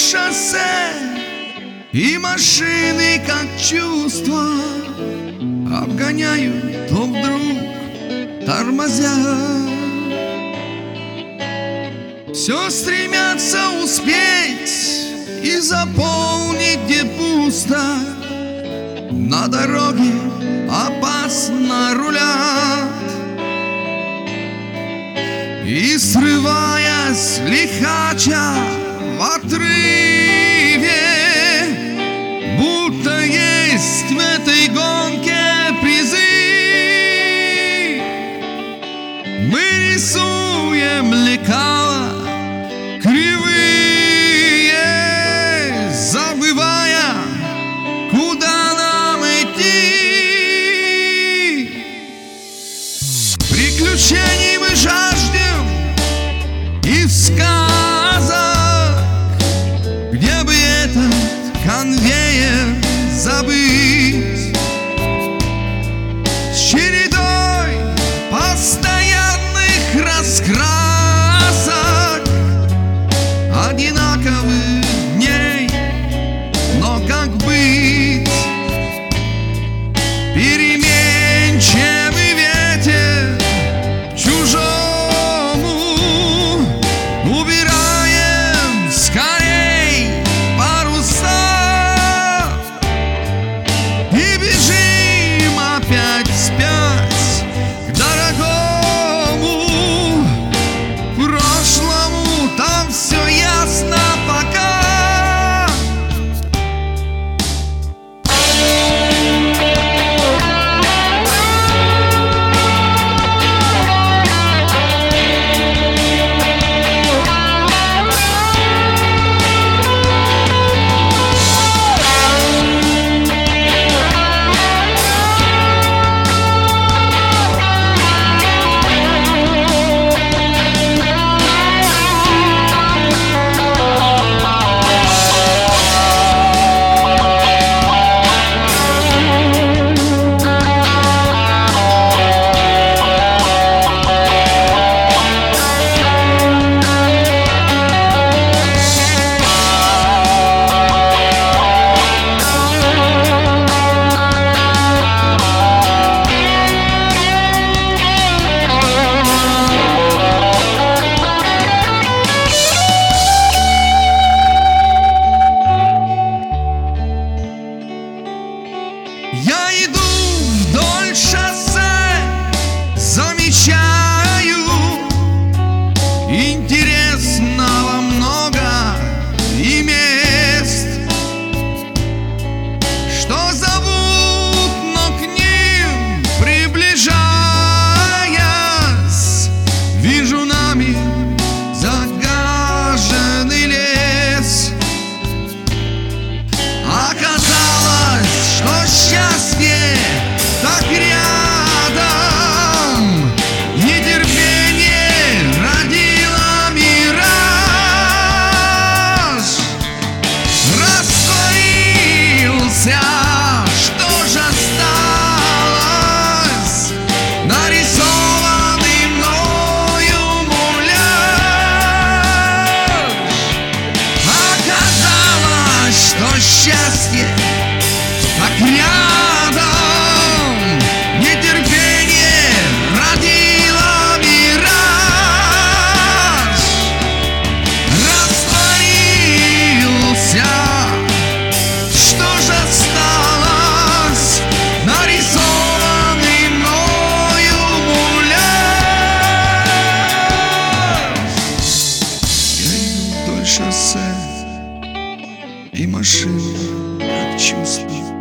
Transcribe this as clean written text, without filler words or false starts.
шоссе, и машины, как чувства, обгоняют, то вдруг тормозят. Все стремятся успеть и заполнить, где пусто. На дороге опасно рулят, и, срываясь лихача в отрыве, будто есть в этой гонке призы. Мы рисуем лекала кривые, забывая, куда нам идти. Приключений мы жаждем и сказок, где бы этот конвейер забыть, с чередой постоянных раскрасок, одинаковых дней, но как быть? Переменчивый ветер чужому убираем скорей паруса и бежим опять вспять к дорогому прошлому. Там все ясно пока. Я иду вдоль шоссе, замечаю, интересного много и мест, что зовут, но к ним приближаясь, вижу нами загаженный лес. Оказалось, что счастье так рядом, нетерпение родило мираж. Растворился, что же осталось, нарисованный мною муляж. Оказалось, что счастье так рядом, нетерпение родило мираж. Растворился, что же осталось, нарисованный мною муляж. Я иду вдоль шоссе, и машины, как чувства,